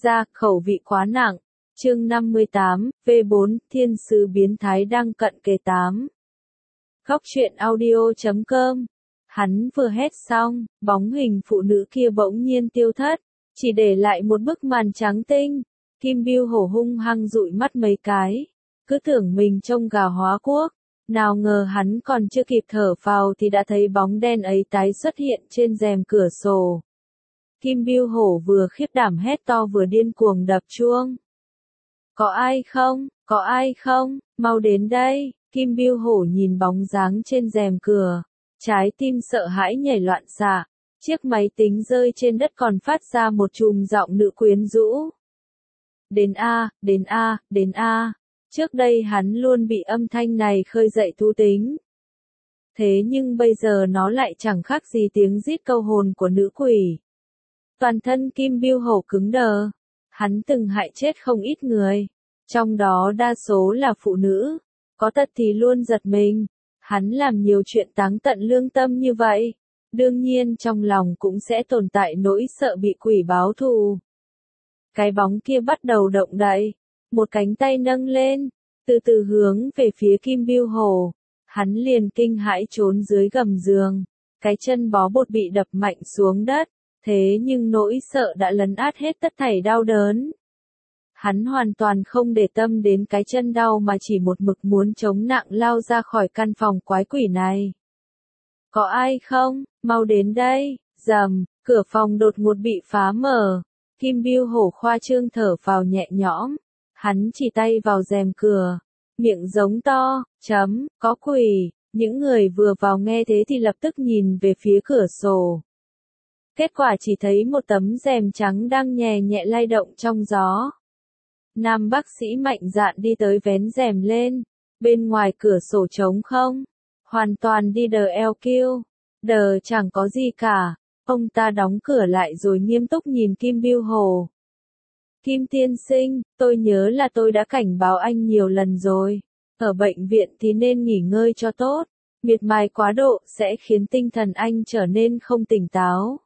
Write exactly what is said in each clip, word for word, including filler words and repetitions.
ra, khẩu vị quá nặng. Chương năm mươi tám, V bốn, Thiên sứ biến thái đang cận kề tám. Góc truyện audio chấm com. Hắn vừa hét xong, bóng hình phụ nữ kia bỗng nhiên tiêu thất, chỉ để lại một bức màn trắng tinh. Kim Bưu Hổ hung hăng dụi mắt mấy cái, cứ tưởng mình trông gà hóa quốc, nào ngờ hắn còn chưa kịp thở phào thì đã thấy bóng đen ấy tái xuất hiện trên rèm cửa sổ. Kim Bưu Hổ vừa khiếp đảm hét to vừa điên cuồng đập chuông. Có ai không, có ai không, mau đến đây. Kim Bưu Hổ nhìn bóng dáng trên rèm cửa, trái tim sợ hãi nhảy loạn xạ, chiếc máy tính rơi trên đất còn phát ra một chùm giọng nữ quyến rũ. Đến a, đến a, đến a. Trước đây hắn luôn bị âm thanh này khơi dậy thú tính. Thế nhưng bây giờ nó lại chẳng khác gì tiếng rít câu hồn của nữ quỷ. Toàn thân Kim Bưu Hổ cứng đờ. Hắn từng hại chết không ít người, trong đó đa số là phụ nữ, có tật thì luôn giật mình. Hắn làm nhiều chuyện táng tận lương tâm như vậy, đương nhiên trong lòng cũng sẽ tồn tại nỗi sợ bị quỷ báo thù. Cái bóng kia bắt đầu động đậy, một cánh tay nâng lên, từ từ hướng về phía Kim Bưu Hổ. Hắn liền kinh hãi trốn dưới gầm giường, cái chân bó bột bị đập mạnh xuống đất, thế nhưng nỗi sợ đã lấn át hết tất thảy đau đớn. Hắn hoàn toàn không để tâm đến cái chân đau mà chỉ một mực muốn chống nặng lao ra khỏi căn phòng quái quỷ này. Có ai không, mau đến đây. Rầm, cửa phòng đột ngột bị phá mở. Kim Bưu Hổ khoa trương thở phào nhẹ nhõm. Hắn chỉ tay vào rèm cửa, miệng giống to, chấm, có quỷ. Những người vừa vào nghe thế thì lập tức nhìn về phía cửa sổ. Kết quả chỉ thấy một tấm rèm trắng đang nhẹ nhẹ lay động trong gió. Nam bác sĩ mạnh dạn đi tới vén rèm lên, bên ngoài cửa sổ trống không, hoàn toàn đi đờ eo kiêu, đờ chẳng có gì cả. Ông ta đóng cửa lại rồi nghiêm túc nhìn Kim Bưu Hổ. Kim tiên sinh, tôi nhớ là tôi đã cảnh báo anh nhiều lần rồi, ở bệnh viện thì nên nghỉ ngơi cho tốt, miệt mài quá độ sẽ khiến tinh thần anh trở nên không tỉnh táo.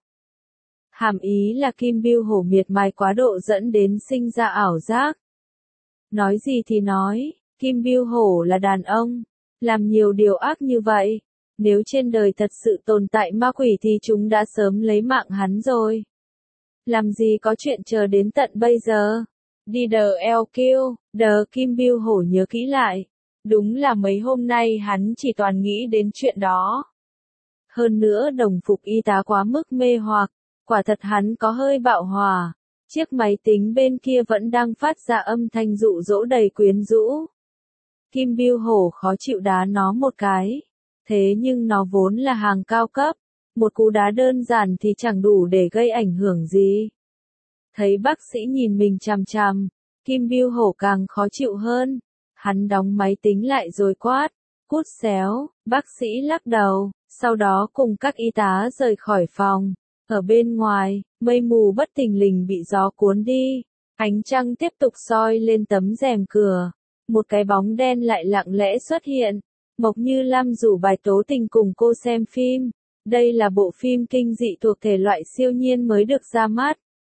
Hàm ý là Kim Bưu Hổ miệt mài quá độ dẫn đến sinh ra ảo giác. Nói gì thì nói, Kim Bưu Hổ là đàn ông, làm nhiều điều ác như vậy. Nếu trên đời thật sự tồn tại ma quỷ thì chúng đã sớm lấy mạng hắn rồi. Làm gì có chuyện chờ đến tận bây giờ. Đi đờ eo kiêu, đờ Kim Bưu Hổ nhớ kỹ lại. Đúng là mấy hôm nay hắn chỉ toàn nghĩ đến chuyện đó. Hơn nữa đồng phục y tá quá mức mê hoặc. Quả thật hắn có hơi bạo hòa. Chiếc máy tính bên kia vẫn đang phát ra âm thanh dụ dỗ đầy quyến rũ. Kim Bưu Hổ khó chịu đá nó một cái. Thế nhưng nó vốn là hàng cao cấp. Một cú đá đơn giản thì chẳng đủ để gây ảnh hưởng gì. Thấy bác sĩ nhìn mình chằm chằm, Kim Bưu Hổ càng khó chịu hơn. Hắn đóng máy tính lại rồi quát. Cút xéo, bác sĩ lắc đầu, sau đó cùng các y tá rời khỏi phòng. Ở bên ngoài, mây mù bất thình lình bị gió cuốn đi, ánh trăng tiếp tục soi lên tấm rèm cửa. Một cái bóng đen lại lặng lẽ xuất hiện. Mộc Như Lam rủ Bài Tố Tình cùng cô xem phim. Đây là bộ phim kinh dị thuộc thể loại siêu nhiên mới được ra mắt.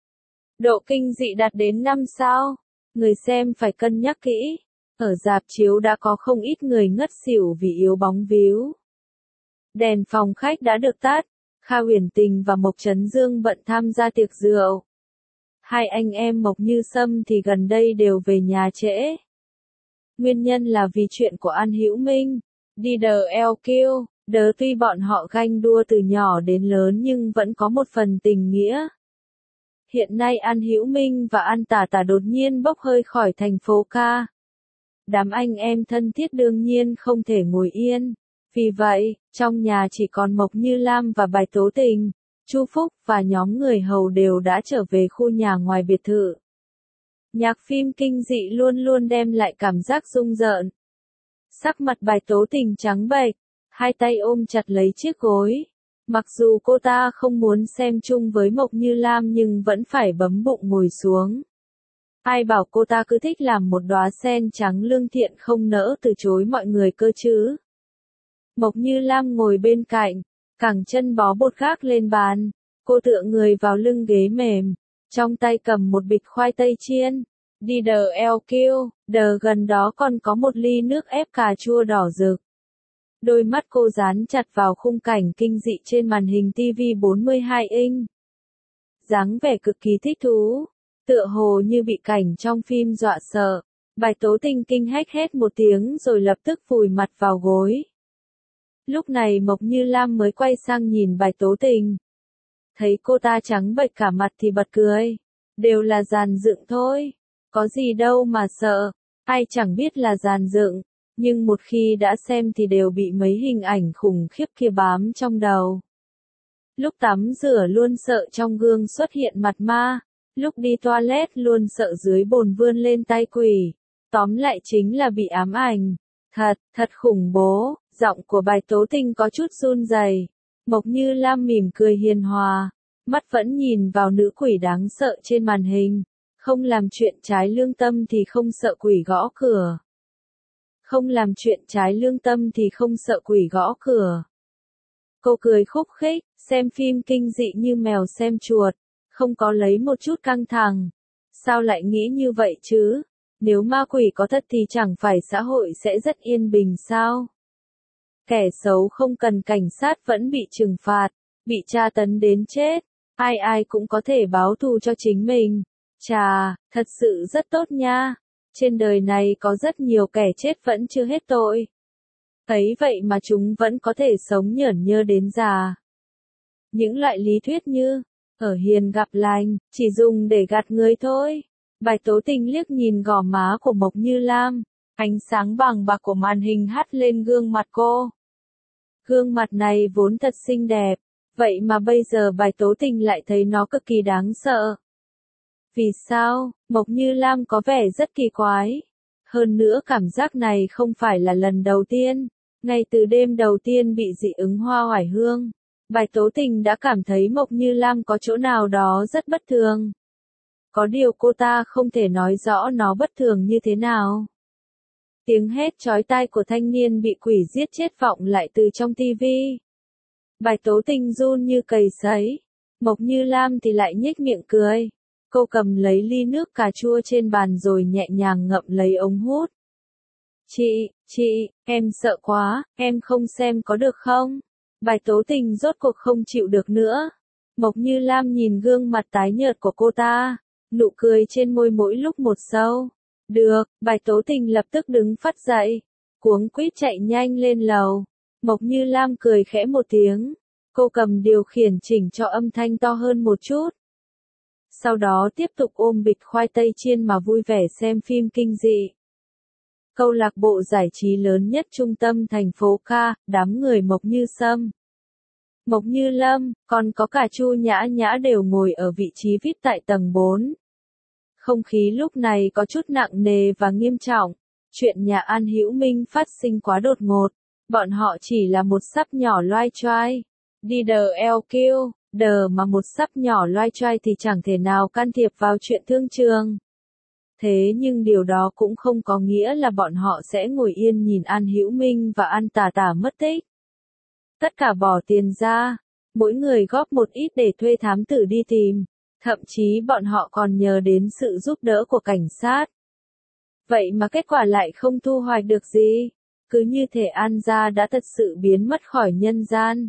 Độ kinh dị đạt đến năm sao. Người xem phải cân nhắc kỹ. Ở rạp chiếu đã có không ít người ngất xỉu vì yếu bóng víu. Đèn phòng khách đã được tắt. Kha Huyền Tình và Mộc Chấn Dương bận tham gia tiệc rượu. Hai anh em Mộc Như Sâm thì gần đây đều về nhà trễ. Nguyên nhân là vì chuyện của An Hữu Minh. Đi đờ eo kiêu, đớ tuy bọn họ ganh đua từ nhỏ đến lớn nhưng vẫn có một phần tình nghĩa. Hiện nay An Hữu Minh và An Tả Tả đột nhiên bốc hơi khỏi thành phố ca. Đám anh em thân thiết đương nhiên không thể ngồi yên. Vì vậy, trong nhà chỉ còn Mộc Như Lam và Bài Tố Tình, Chu Phúc và nhóm người hầu đều đã trở về khu nhà ngoài biệt thự. Nhạc phim kinh dị luôn luôn đem lại cảm giác rung rợn. Sắc mặt Bài Tố Tình trắng bệch, hai tay ôm chặt lấy chiếc gối. Mặc dù cô ta không muốn xem chung với Mộc Như Lam nhưng vẫn phải bấm bụng ngồi xuống. Ai bảo cô ta cứ thích làm một đóa sen trắng lương thiện không nỡ từ chối mọi người cơ chứ. Mộc Như Lam ngồi bên cạnh, cẳng chân bó bột gác lên bàn, cô tựa người vào lưng ghế mềm, trong tay cầm một bịch khoai tây chiên. Đi đờ eo kêu, đờ gần đó còn có một ly nước ép cà chua đỏ rực. Đôi mắt cô dán chặt vào khung cảnh kinh dị trên màn hình ti vi bốn mươi hai inch. Dáng vẻ cực kỳ thích thú, tựa hồ như bị cảnh trong phim dọa sợ. Bạch Tố Tình kinh hách hét một tiếng rồi lập tức vùi mặt vào gối. Lúc này Mộc Như Lam mới quay sang nhìn Bạch Tố Tình. Thấy cô ta trắng bệch cả mặt thì bật cười. Đều là dàn dựng thôi. Có gì đâu mà sợ. Ai chẳng biết là dàn dựng. Nhưng một khi đã xem thì đều bị mấy hình ảnh khủng khiếp kia bám trong đầu. Lúc tắm rửa luôn sợ trong gương xuất hiện mặt ma. Lúc đi toilet luôn sợ dưới bồn vươn lên tay quỷ. Tóm lại chính là bị ám ảnh. Thật, thật khủng bố. Giọng của Bạch Tố Tình có chút run rẩy. Mộc Như Lam mỉm cười hiền hòa. Mắt vẫn nhìn vào nữ quỷ đáng sợ trên màn hình. Không làm chuyện trái lương tâm thì không sợ quỷ gõ cửa. Không làm chuyện trái lương tâm thì không sợ quỷ gõ cửa. Cô cười khúc khích, xem phim kinh dị như mèo xem chuột. Không có lấy một chút căng thẳng. Sao lại nghĩ như vậy chứ? Nếu ma quỷ có thật thì chẳng phải xã hội sẽ rất yên bình sao? Kẻ xấu không cần cảnh sát vẫn bị trừng phạt, bị tra tấn đến chết. Ai ai cũng có thể báo thù cho chính mình. Chà, thật sự rất tốt nha. Trên đời này có rất nhiều kẻ chết vẫn chưa hết tội. Ấy vậy mà chúng vẫn có thể sống nhởn nhơ đến già. Những loại lý thuyết như, ở hiền gặp lành, chỉ dùng để gạt người thôi. Bạch Tố Tình liếc nhìn gò má của Mộc Như Lam. Ánh sáng vàng bạc của màn hình hắt lên gương mặt cô. Gương mặt này vốn thật xinh đẹp. Vậy mà bây giờ Bạch Tố Tình lại thấy nó cực kỳ đáng sợ. Vì sao? Mộc Như Lam có vẻ rất kỳ quái. Hơn nữa cảm giác này không phải là lần đầu tiên. Ngay từ đêm đầu tiên bị dị ứng hoa oải hương, Bạch Tố Tình đã cảm thấy Mộc Như Lam có chỗ nào đó rất bất thường. Có điều cô ta không thể nói rõ nó bất thường như thế nào. Tiếng hét chói tai của thanh niên bị quỷ giết chết vọng lại từ trong tivi. Bạch Tố Tình run như cầy sấy. Mộc Như Lam thì lại nhếch miệng cười. Cô cầm lấy ly nước cà chua trên bàn rồi nhẹ nhàng ngậm lấy ống hút. Chị, chị, em sợ quá, em không xem có được không? Bạch Tố Tình rốt cuộc không chịu được nữa. Mộc Như Lam nhìn gương mặt tái nhợt của cô ta, nụ cười trên môi mỗi lúc một sâu. Được, Bạch Tố Tình lập tức đứng phắt dậy, cuống quýt chạy nhanh lên lầu. Mộc Như Lam cười khẽ một tiếng, cô cầm điều khiển chỉnh cho âm thanh to hơn một chút. Sau đó tiếp tục ôm bịch khoai tây chiên mà vui vẻ xem phim kinh dị. Câu lạc bộ giải trí lớn nhất trung tâm thành phố Ca, đám người Mộc Như Sâm, Mộc Như Lâm, còn có cả Chu Nhã Nhã đều ngồi ở vị trí vi ai pi tại tầng bốn. Không khí lúc này có chút nặng nề và nghiêm trọng. Chuyện nhà An Hữu Minh phát sinh quá đột ngột. Bọn họ chỉ là một sắp nhỏ loai choai. Đi đờ eo kêu, đờ mà một sắp nhỏ loai choai thì chẳng thể nào can thiệp vào chuyện thương trường. Thế nhưng điều đó cũng không có nghĩa là bọn họ sẽ ngồi yên nhìn An Hữu Minh và An Tả Tả mất tích. Tất cả bỏ tiền ra, mỗi người góp một ít để thuê thám tử đi tìm. Thậm chí bọn họ còn nhờ đến sự giúp đỡ của cảnh sát. Vậy mà kết quả lại không thu hoạch được gì. Cứ như thể An gia đã thật sự biến mất khỏi nhân gian.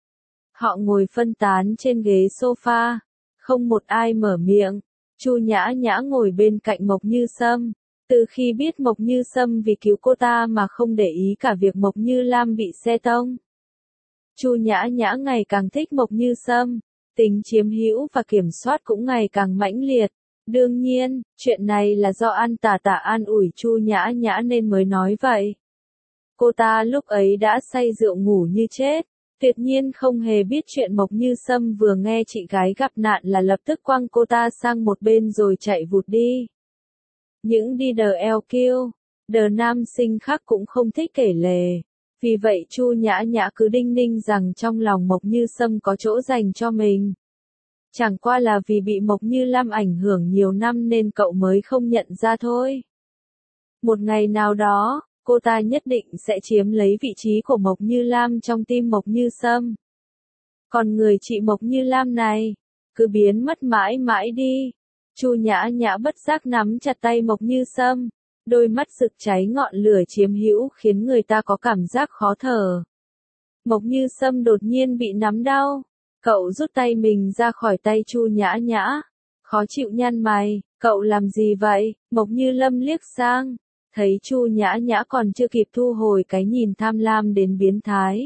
Họ ngồi phân tán trên ghế sofa. Không một ai mở miệng. Chu Nhã Nhã ngồi bên cạnh Mộc Như Sâm. Từ khi biết Mộc Như Sâm vì cứu cô ta mà không để ý cả việc Mộc Như Lam bị xe tông. Chu Nhã Nhã ngày càng thích Mộc Như Sâm. Tính chiếm hữu và kiểm soát cũng ngày càng mãnh liệt. Đương nhiên, chuyện này là do An Tả Tả an ủi Chu Nhã Nhã nên mới nói vậy. Cô ta lúc ấy đã say rượu ngủ như chết, tuyệt nhiên không hề biết chuyện Mộc Như Sâm vừa nghe chị gái gặp nạn là lập tức quăng cô ta sang một bên rồi chạy vụt đi. Những đi đờ eo kêu, đờ nam sinh khác cũng không thích kể lể. Vì vậy Chu Nhã Nhã cứ đinh ninh rằng trong lòng Mộc Như Sâm có chỗ dành cho mình. Chẳng qua là vì bị Mộc Như Lam ảnh hưởng nhiều năm nên cậu mới không nhận ra thôi. Một ngày nào đó, cô ta nhất định sẽ chiếm lấy vị trí của Mộc Như Lam trong tim Mộc Như Sâm. Còn người chị Mộc Như Lam này, cứ biến mất mãi mãi đi. Chu Nhã Nhã bất giác nắm chặt tay Mộc Như Sâm, đôi mắt rực cháy ngọn lửa chiếm hữu khiến người ta có cảm giác khó thở. Mộc Như Sâm đột nhiên bị nắm đau, cậu rút tay mình ra khỏi tay Chu Nhã Nhã, khó chịu nhăn mày, cậu làm gì vậy? Mộc Như Lâm liếc sang, thấy Chu Nhã Nhã còn chưa kịp thu hồi cái nhìn tham lam đến biến thái.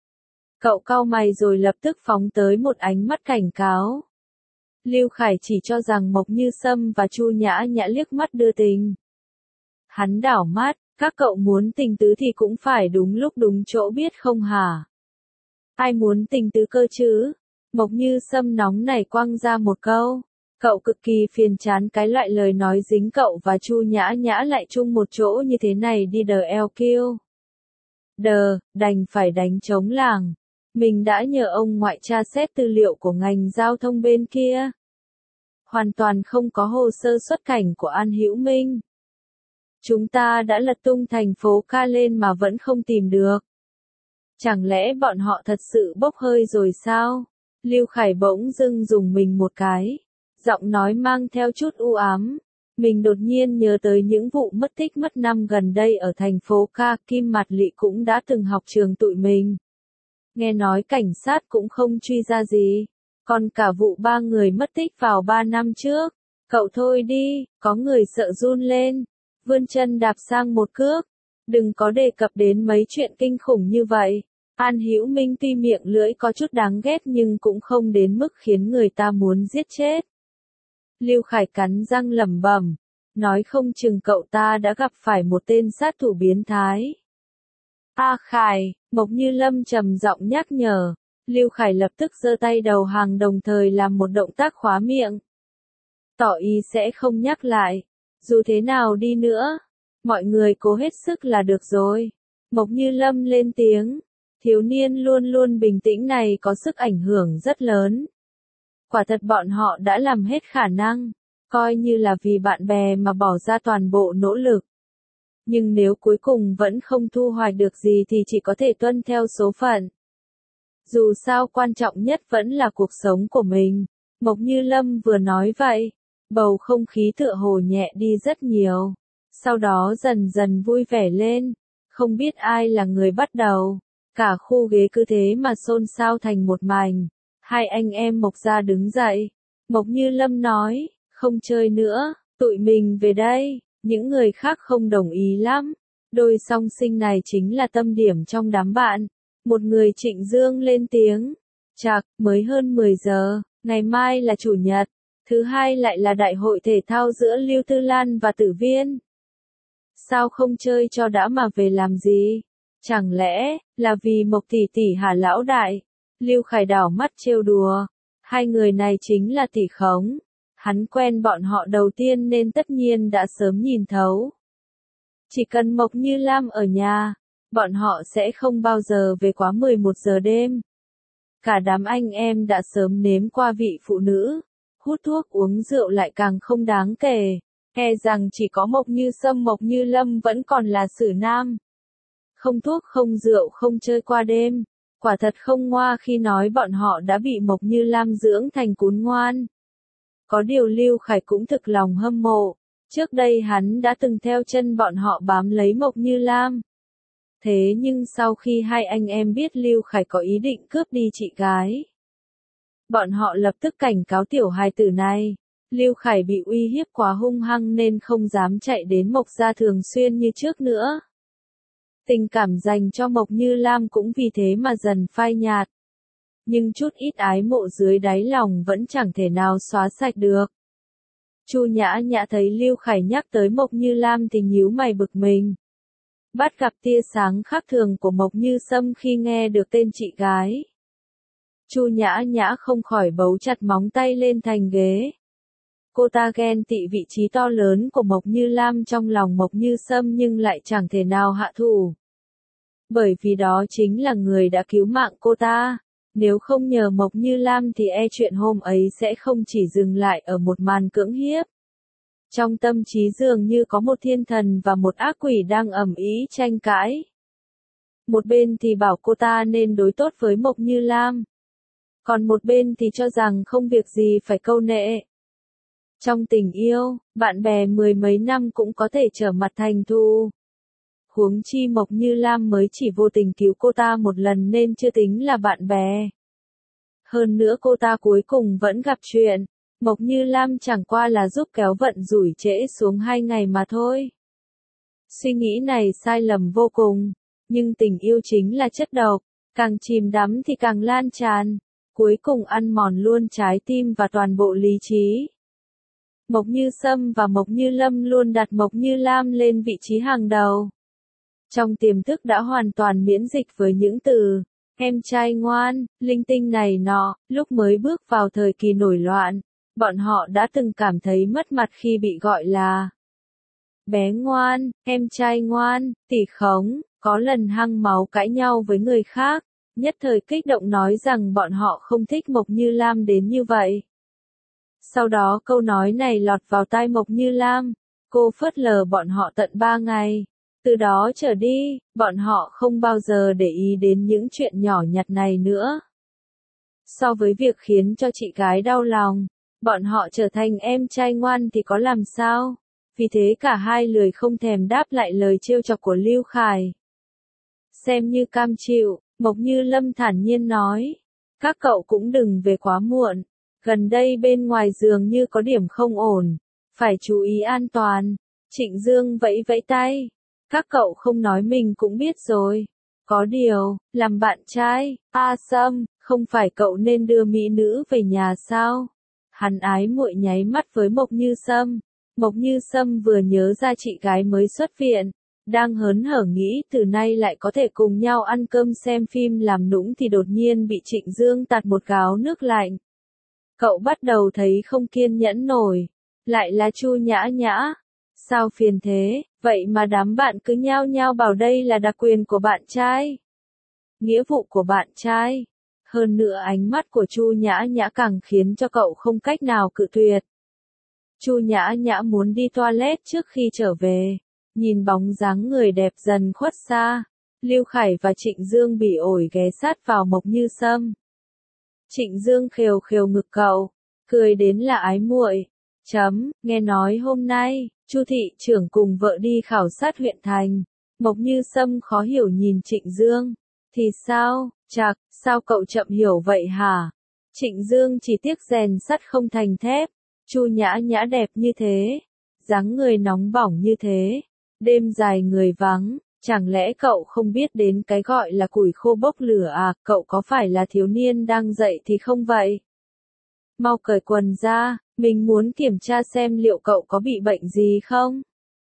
Cậu cau mày rồi lập tức phóng tới một ánh mắt cảnh cáo. Lưu Khải chỉ cho rằng Mộc Như Sâm và Chu Nhã Nhã liếc mắt đưa tình. Hắn đảo mắt, các cậu muốn tình tứ thì cũng phải đúng lúc đúng chỗ biết không hả? Ai muốn tình tứ cơ chứ? Mộc Như Sâm nóng nảy quăng ra một câu. Cậu cực kỳ phiền chán cái loại lời nói dính cậu và Chu Nhã Nhã lại chung một chỗ như thế này đi đờ eo kiêu. Đờ, đành phải đánh trống làng. Mình đã nhờ ông ngoại tra xét tư liệu của ngành giao thông bên kia. Hoàn toàn không có hồ sơ xuất cảnh của An Hữu Minh. Chúng ta đã lật tung thành phố ca lên mà vẫn không tìm được. Chẳng lẽ bọn họ thật sự bốc hơi rồi sao? Lưu Khải bỗng dưng dùng mình một cái. Giọng nói mang theo chút u ám. Mình đột nhiên nhớ tới những vụ mất tích mất năm gần đây ở thành phố ca. Kim Mạt Lị cũng đã từng học trường tụi mình. Nghe nói cảnh sát cũng không truy ra gì. Còn cả vụ ba người mất tích vào ba năm trước. Cậu thôi đi, có người sợ run lên. Vươn chân đạp sang một cước. Đừng có đề cập đến mấy chuyện kinh khủng như vậy. An Hữu Minh tuy miệng lưỡi có chút đáng ghét nhưng cũng không đến mức khiến người ta muốn giết chết. Lưu Khải cắn răng lẩm bẩm, nói không chừng cậu ta đã gặp phải một tên sát thủ biến thái. A Khải, Mộc Như Lâm trầm giọng nhắc nhở. Lưu Khải lập tức giơ tay đầu hàng đồng thời làm một động tác khóa miệng. Tỏ ý sẽ không nhắc lại. Dù thế nào đi nữa, mọi người cố hết sức là được rồi. Mộc Như Lâm lên tiếng. Thiếu niên luôn luôn bình tĩnh này có sức ảnh hưởng rất lớn. Quả thật bọn họ đã làm hết khả năng, coi như là vì bạn bè mà bỏ ra toàn bộ nỗ lực. Nhưng nếu cuối cùng vẫn không thu hoạch được gì thì chỉ có thể tuân theo số phận. Dù sao quan trọng nhất vẫn là cuộc sống của mình. Mộc Như Lâm vừa nói vậy, bầu không khí tựa hồ nhẹ đi rất nhiều. Sau đó dần dần vui vẻ lên, không biết ai là người bắt đầu. Cả khu ghế cứ thế mà xôn xao thành một mảnh. Hai anh em Mộc gia đứng dậy. Mộc Như Lâm nói, không chơi nữa, tụi mình về đây. Những người khác không đồng ý lắm. Đôi song sinh này chính là tâm điểm trong đám bạn. Một người Trịnh Dương lên tiếng. Chạc, mới hơn mười giờ, ngày mai là chủ nhật. Thứ hai lại là đại hội thể thao giữa Lưu Tư Lan và Tử Viên. Sao không chơi cho đã mà về làm gì? Chẳng lẽ, là vì Mộc tỷ tỷ hả lão đại? Lưu Khải đảo mắt trêu đùa. Hai người này chính là tỷ khống. Hắn quen bọn họ đầu tiên nên tất nhiên đã sớm nhìn thấu. Chỉ cần Mộc Như Lam ở nhà, bọn họ sẽ không bao giờ về quá mười một giờ đêm. Cả đám anh em đã sớm nếm qua vị phụ nữ. Hút thuốc uống rượu lại càng không đáng kể. E rằng chỉ có Mộc Như Sâm Mộc Như Lâm vẫn còn là xử nam. Không thuốc không rượu không chơi qua đêm. Quả thật không ngoa khi nói bọn họ đã bị Mộc Như Lam dưỡng thành cún ngoan. Có điều Lưu Khải cũng thực lòng hâm mộ. Trước đây hắn đã từng theo chân bọn họ bám lấy Mộc Như Lam. Thế nhưng sau khi hai anh em biết Lưu Khải có ý định cướp đi chị gái, bọn họ lập tức cảnh cáo tiểu hài tử này. Lưu Khải bị uy hiếp quá hung hăng nên không dám chạy đến Mộc gia thường xuyên như trước nữa. Tình cảm dành cho Mộc Như Lam cũng vì thế mà dần phai nhạt. Nhưng chút ít ái mộ dưới đáy lòng vẫn chẳng thể nào xóa sạch được. Chu Nhã Nhã thấy Lưu Khải nhắc tới Mộc Như Lam thì nhíu mày bực mình. Bắt gặp tia sáng khác thường của Mộc Như Sâm khi nghe được tên chị gái. Chu Nhã Nhã không khỏi bấu chặt móng tay lên thành ghế. Cô ta ghen tị vị trí to lớn của Mộc Như Lam trong lòng Mộc Như Sâm nhưng lại chẳng thể nào hạ thủ. Bởi vì đó chính là người đã cứu mạng cô ta. Nếu không nhờ Mộc Như Lam thì e chuyện hôm ấy sẽ không chỉ dừng lại ở một màn cưỡng hiếp. Trong tâm trí dường như có một thiên thần và một ác quỷ đang ầm ĩ tranh cãi. Một bên thì bảo cô ta nên đối tốt với Mộc Như Lam. còn một bên thì cho rằng không việc gì phải câu nệ. Trong tình yêu, bạn bè mười mấy năm cũng có thể trở mặt thành thù. Huống chi Mộc Như Lam mới chỉ vô tình cứu cô ta một lần nên chưa tính là bạn bè. Hơn nữa cô ta cuối cùng vẫn gặp chuyện. Mộc Như Lam chẳng qua là giúp kéo vận rủi trễ xuống hai ngày mà thôi. Suy nghĩ này sai lầm vô cùng. Nhưng tình yêu chính là chất độc. Càng chìm đắm thì càng lan tràn. Cuối cùng ăn mòn luôn trái tim và toàn bộ lý trí. Mộc Như Sâm và Mộc Như Lâm luôn đặt Mộc Như Lam lên vị trí hàng đầu. Trong tiềm thức đã hoàn toàn miễn dịch với những từ, em trai ngoan, linh tinh này nọ, lúc mới bước vào thời kỳ nổi loạn, bọn họ đã từng cảm thấy mất mặt khi bị gọi là bé ngoan, em trai ngoan, tỷ khống, có lần hăng máu cãi nhau với người khác, nhất thời kích động nói rằng bọn họ không thích Mộc Như Lam đến như vậy. Sau đó câu nói này lọt vào tai Mộc Như Lam, cô phớt lờ bọn họ tận ba ngày. Từ đó trở đi, bọn họ không bao giờ để ý đến những chuyện nhỏ nhặt này nữa. So với việc khiến cho chị gái đau lòng, bọn họ trở thành em trai ngoan thì có làm sao? Vì thế cả hai lười không thèm đáp lại lời trêu chọc của Lưu Khải. Xem như cam chịu, Mộc Như Lâm thản nhiên nói. Các cậu cũng đừng về quá muộn. Gần đây bên ngoài dường như có điểm không ổn. Phải chú ý an toàn. Trịnh Dương vẫy vẫy tay. Các cậu không nói mình cũng biết rồi. Có điều, làm bạn trai, A Sâm, không phải cậu nên đưa mỹ nữ về nhà sao? Hắn ái muội nháy mắt với Mộc Như Sâm. Mộc Như Sâm vừa nhớ ra chị gái mới xuất viện, đang hớn hở nghĩ từ nay lại có thể cùng nhau ăn cơm xem phim làm nũng thì đột nhiên bị Trịnh Dương tạt một gáo nước lạnh. Cậu bắt đầu thấy không kiên nhẫn nổi. Lại là Chu Nhã Nhã. Sao phiền thế, vậy mà đám bạn cứ nhao nhao bảo đây là đặc quyền của bạn trai. Nghĩa vụ của bạn trai. Hơn nữa ánh mắt của Chu Nhã Nhã càng khiến cho cậu không cách nào cự tuyệt. Chu Nhã Nhã muốn đi toilet trước khi trở về. Nhìn bóng dáng người đẹp dần khuất xa. Lưu Khải và Trịnh Dương bỉ ổi ghé sát vào Mộc Như Sâm. Trịnh Dương khều khều ngực cậu. Cười đến là ái muội. Chấm, nghe nói hôm nay, Chu thị trưởng cùng vợ đi khảo sát huyện thành. Mộc Như Sâm khó hiểu nhìn Trịnh Dương. Thì sao, chạc, sao cậu chậm hiểu vậy hả? Trịnh Dương chỉ tiếc rèn sắt không thành thép. Chu Nhã Nhã đẹp như thế. Dáng người nóng bỏng như thế. Đêm dài người vắng. Chẳng lẽ cậu không biết đến cái gọi là củi khô bốc lửa à? Cậu có phải là thiếu niên đang dậy thì không vậy? Mau cởi quần ra. Mình muốn kiểm tra xem liệu cậu có bị bệnh gì không?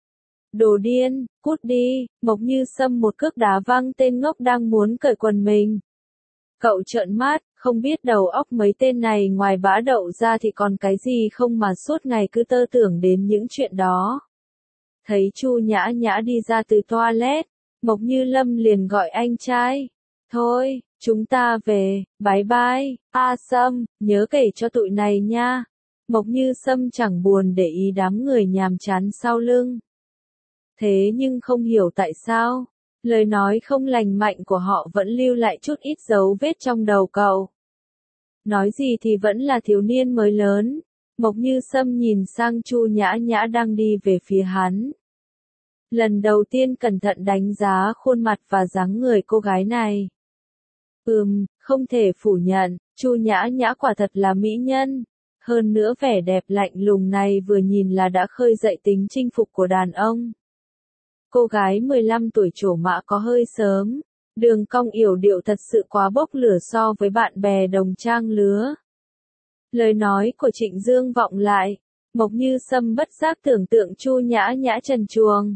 Đồ điên, cút đi, Mộc Như Sâm một cước đá văng tên ngốc đang muốn cởi quần mình. Cậu trợn mắt, không biết đầu óc mấy tên này ngoài bã đậu ra thì còn cái gì không mà suốt ngày cứ tơ tưởng đến những chuyện đó. Thấy Chu Nhã Nhã đi ra từ toilet, Mộc Như Lâm liền gọi anh trai. Thôi, chúng ta về, bye bye, A Sâm, nhớ kể cho tụi này nha. Mộc Như Sâm chẳng buồn để ý đám người nhàm chán sau lưng. Thế nhưng không hiểu tại sao, lời nói không lành mạnh của họ vẫn lưu lại chút ít dấu vết trong đầu cậu. Nói gì thì vẫn là thiếu niên mới lớn. Mộc Như Sâm nhìn sang Chu Nhã Nhã đang đi về phía hắn. Lần đầu tiên cẩn thận đánh giá khuôn mặt và dáng người cô gái này. Ừm, không thể phủ nhận, Chu Nhã Nhã quả thật là mỹ nhân. Hơn nữa vẻ đẹp lạnh lùng này vừa nhìn là đã khơi dậy tính chinh phục của đàn ông. Cô gái mười lăm tuổi trổ mã có hơi sớm. Đường cong yểu điệu thật sự quá bốc lửa so với bạn bè đồng trang lứa. Lời nói của Trịnh Dương vọng lại. Mộc Như Sâm bất giác tưởng tượng Chu Nhã Nhã trần truồng.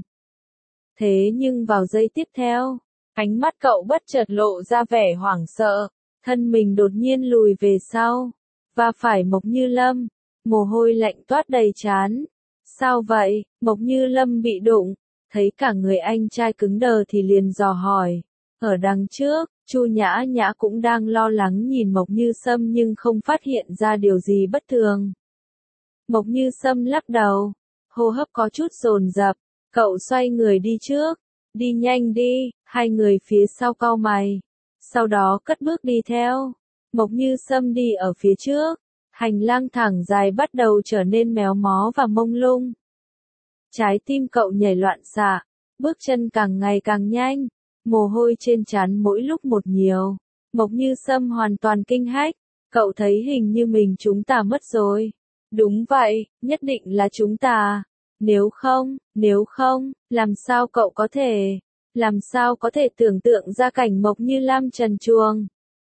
Thế nhưng vào giây tiếp theo, ánh mắt cậu bất chợt lộ ra vẻ hoảng sợ. Thân mình đột nhiên lùi về sau. Và phải Mộc Như Lâm. Mồ hôi lạnh toát đầy trán. Sao vậy? Mộc Như Lâm bị đụng. Thấy cả người anh trai cứng đờ thì liền dò hỏi. Ở đằng trước, Chu Nhã Nhã cũng đang lo lắng nhìn Mộc Như Sâm nhưng không phát hiện ra điều gì bất thường. Mộc Như Sâm lắc đầu. Hô hấp có chút dồn dập. Cậu xoay người đi trước. Đi nhanh đi. Hai người phía sau cau mày. Sau đó cất bước đi theo. Mộc Như Sâm đi ở phía trước, hành lang thẳng dài bắt đầu trở nên méo mó và mông lung. Trái tim cậu nhảy loạn xạ, bước chân càng ngày càng nhanh, mồ hôi trên trán mỗi lúc một nhiều. Mộc Như Sâm hoàn toàn kinh hách, cậu thấy hình như mình chúng ta mất rồi. Đúng vậy, nhất định là chúng ta. Nếu không, nếu không, làm sao cậu có thể, làm sao có thể tưởng tượng ra cảnh Mộc Như Lam trần truồng.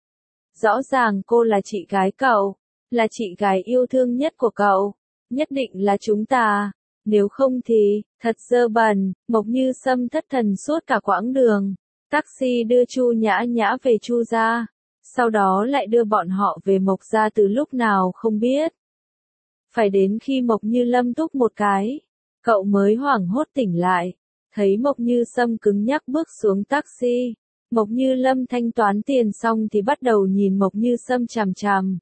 Rõ ràng cô là chị gái cậu, là chị gái yêu thương nhất của cậu, nhất định là chúng ta. Nếu không thì, thật dơ bẩn. Mộc Như Sâm thất thần suốt cả quãng đường. Taxi đưa Chu Nhã Nhã về Chu gia, sau đó lại đưa bọn họ về Mộc gia từ lúc nào không biết. Phải đến khi Mộc Như Lâm thúc một cái, cậu mới hoảng hốt tỉnh lại, thấy Mộc Như Sâm cứng nhắc bước xuống taxi. Mộc Như Lâm thanh toán tiền xong thì bắt đầu nhìn Mộc Như Sâm chằm chằm.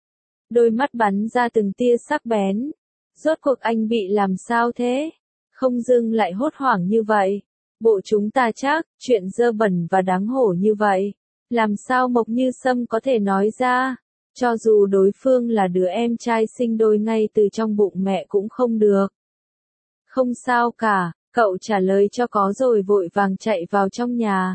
Đôi mắt bắn ra từng tia sắc bén. Rốt cuộc anh bị làm sao thế? Không dưng lại hốt hoảng như vậy. Bộ chúng ta chắc, chuyện dơ bẩn và đáng hổ như vậy. Làm sao Mộc Như Sâm có thể nói ra? Cho dù đối phương là đứa em trai sinh đôi ngay từ trong bụng mẹ cũng không được. Không sao cả, cậu trả lời cho có rồi vội vàng chạy vào trong nhà.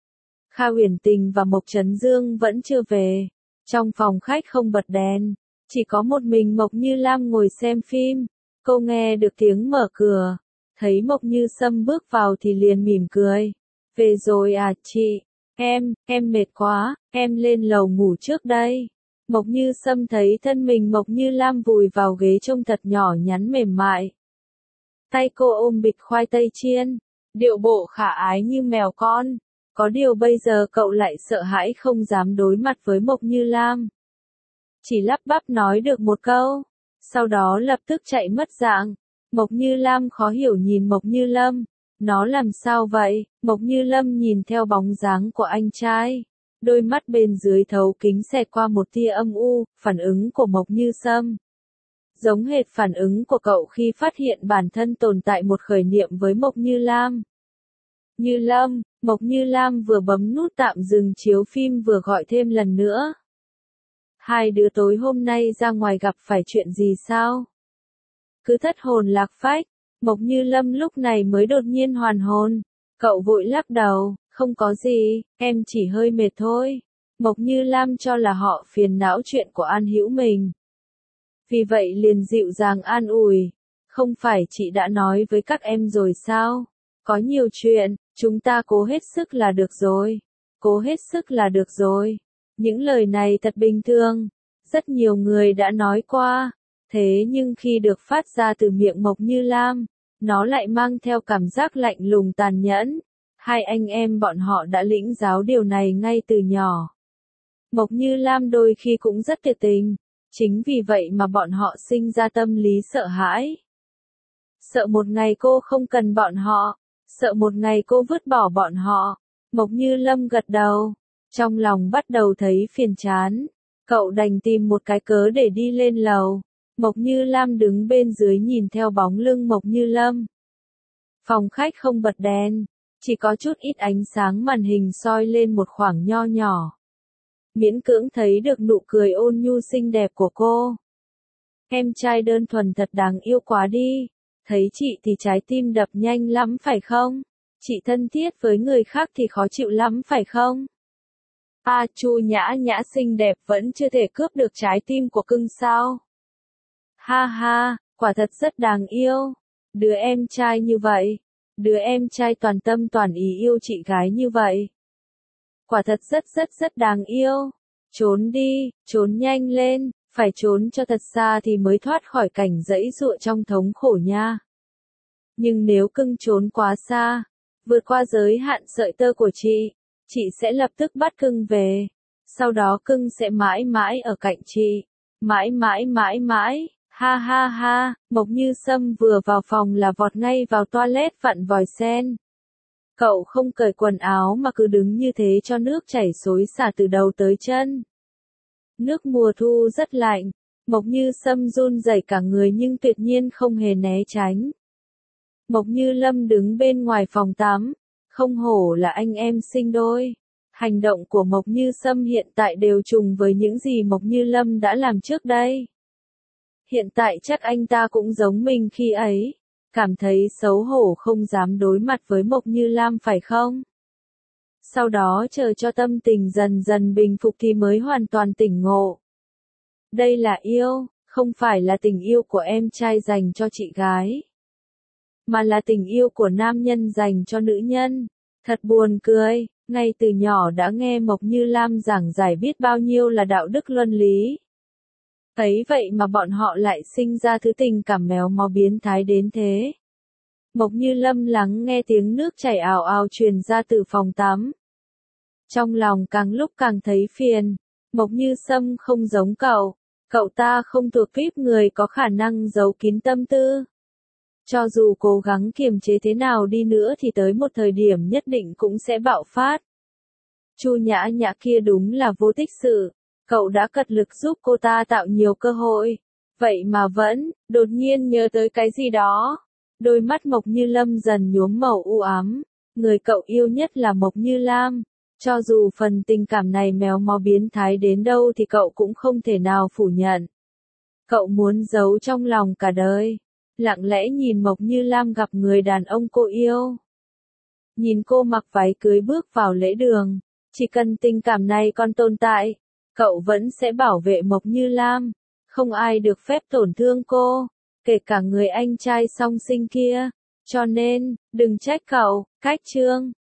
Kha Uyển Tình và Mộc Trấn Dương vẫn chưa về. Trong phòng khách không bật đèn, chỉ có một mình Mộc Như Lam ngồi xem phim. Cô nghe được tiếng mở cửa, thấy Mộc Như Sâm bước vào thì liền mỉm cười. Về rồi à chị, em, em mệt quá, em lên lầu ngủ trước đây. Mộc Như Sâm thấy thân mình Mộc Như Lam vùi vào ghế trông thật nhỏ nhắn mềm mại. Tay cô ôm bịch khoai tây chiên, điệu bộ khả ái như mèo con. Có điều bây giờ cậu lại sợ hãi không dám đối mặt với Mộc Như Lam. Chỉ lắp bắp nói được một câu, sau đó lập tức chạy mất dạng. Mộc Như Lam khó hiểu nhìn Mộc Như Lâm, nó làm sao vậy? Mộc Như Lâm nhìn theo bóng dáng của anh trai, đôi mắt bên dưới thấu kính xẹt qua một tia âm u. Phản ứng của Mộc Như Sâm giống hệt phản ứng của cậu khi phát hiện bản thân tồn tại một khởi niệm với Mộc Như Lam. Như Lâm, Mộc Như Lam vừa bấm nút tạm dừng chiếu phim vừa gọi thêm lần nữa. Hai đứa tối hôm nay ra ngoài gặp phải chuyện gì sao? Cứ thất hồn lạc phách, Mộc Như Lâm lúc này mới đột nhiên hoàn hồn. Cậu vội lắc đầu, không có gì, em chỉ hơi mệt thôi. Mộc Như Lam cho là họ phiền não chuyện của An Hữu mình. Vì vậy liền dịu dàng an ủi, không phải chị đã nói với các em rồi sao? Có nhiều chuyện, chúng ta cố hết sức là được rồi. Cố hết sức là được rồi. Những lời này thật bình thường, rất nhiều người đã nói qua, thế nhưng khi được phát ra từ miệng Mộc Như Lam, nó lại mang theo cảm giác lạnh lùng tàn nhẫn. Hai anh em bọn họ đã lĩnh giáo điều này ngay từ nhỏ. Mộc Như Lam đôi khi cũng rất tuyệt tình, chính vì vậy mà bọn họ sinh ra tâm lý sợ hãi. Sợ một ngày cô không cần bọn họ, sợ một ngày cô vứt bỏ bọn họ. Mộc Như Lâm gật đầu, trong lòng bắt đầu thấy phiền chán. Cậu đành tìm một cái cớ để đi lên lầu. Mộc Như Lam đứng bên dưới nhìn theo bóng lưng Mộc Như Lâm. Phòng khách không bật đèn, chỉ có chút ít ánh sáng màn hình soi lên một khoảng nho nhỏ. Miễn cưỡng thấy được nụ cười ôn nhu xinh đẹp của cô. Em trai đơn thuần thật đáng yêu quá đi. Thấy chị thì trái tim đập nhanh lắm phải không? Chị thân thiết với người khác thì khó chịu lắm phải không? À, Chu Nhã Nhã xinh đẹp vẫn chưa thể cướp được trái tim của cưng sao? Ha ha, quả thật rất đáng yêu. Đứa em trai như vậy, đứa em trai toàn tâm toàn ý yêu chị gái như vậy. Quả thật rất rất rất đáng yêu. Trốn đi, trốn nhanh lên, phải trốn cho thật xa thì mới thoát khỏi cảnh giãy giụa trong thống khổ nha. Nhưng nếu cưng trốn quá xa, vượt qua giới hạn sợi tơ của chị, chị sẽ lập tức bắt cưng về. Sau đó cưng sẽ mãi mãi ở cạnh chị. Mãi mãi mãi mãi. Ha ha ha, Mộc Như Sâm vừa vào phòng là vọt ngay vào toilet vặn vòi sen. Cậu không cởi quần áo mà cứ đứng như thế cho nước chảy xối xả từ đầu tới chân. Nước mùa thu rất lạnh, Mộc Như Sâm run rẩy cả người nhưng tuyệt nhiên không hề né tránh. Mộc Như Lâm đứng bên ngoài phòng tắm, không hổ là anh em sinh đôi. Hành động của Mộc Như Sâm hiện tại đều trùng với những gì Mộc Như Lâm đã làm trước đây. Hiện tại chắc anh ta cũng giống mình khi ấy, cảm thấy xấu hổ không dám đối mặt với Mộc Như Lam phải không? Sau đó chờ cho tâm tình dần dần bình phục thì mới hoàn toàn tỉnh ngộ. Đây là yêu, không phải là tình yêu của em trai dành cho chị gái, mà là tình yêu của nam nhân dành cho nữ nhân. Thật buồn cười, ngay từ nhỏ đã nghe Mộc Như Lam giảng giải biết bao nhiêu là đạo đức luân lý. Ấy vậy mà bọn họ lại sinh ra thứ tình cảm méo mó biến thái đến thế. Mộc Như Lâm lắng nghe tiếng nước chảy ào ào truyền ra từ phòng tắm. Trong lòng càng lúc càng thấy phiền, Mộc Như Sâm không giống cậu, cậu ta không thuộc tuýp người có khả năng giấu kín tâm tư. Cho dù cố gắng kiềm chế thế nào đi nữa thì tới một thời điểm nhất định cũng sẽ bạo phát. Chu Nhã Nhã kia đúng là vô tích sự, cậu đã cật lực giúp cô ta tạo nhiều cơ hội, vậy mà vẫn, đột nhiên nhớ tới cái gì đó. Đôi mắt Mộc Như Lâm dần nhuốm màu u ám, người cậu yêu nhất là Mộc Như Lam. Cho dù phần tình cảm này méo mó biến thái đến đâu thì cậu cũng không thể nào phủ nhận. Cậu muốn giấu trong lòng cả đời, lặng lẽ nhìn Mộc Như Lam gặp người đàn ông cô yêu. Nhìn cô mặc váy cưới bước vào lễ đường, chỉ cần tình cảm này còn tồn tại, cậu vẫn sẽ bảo vệ Mộc Như Lam, không ai được phép tổn thương cô, kể cả người anh trai song sinh kia. Cho nên, đừng trách cậu, cách chương.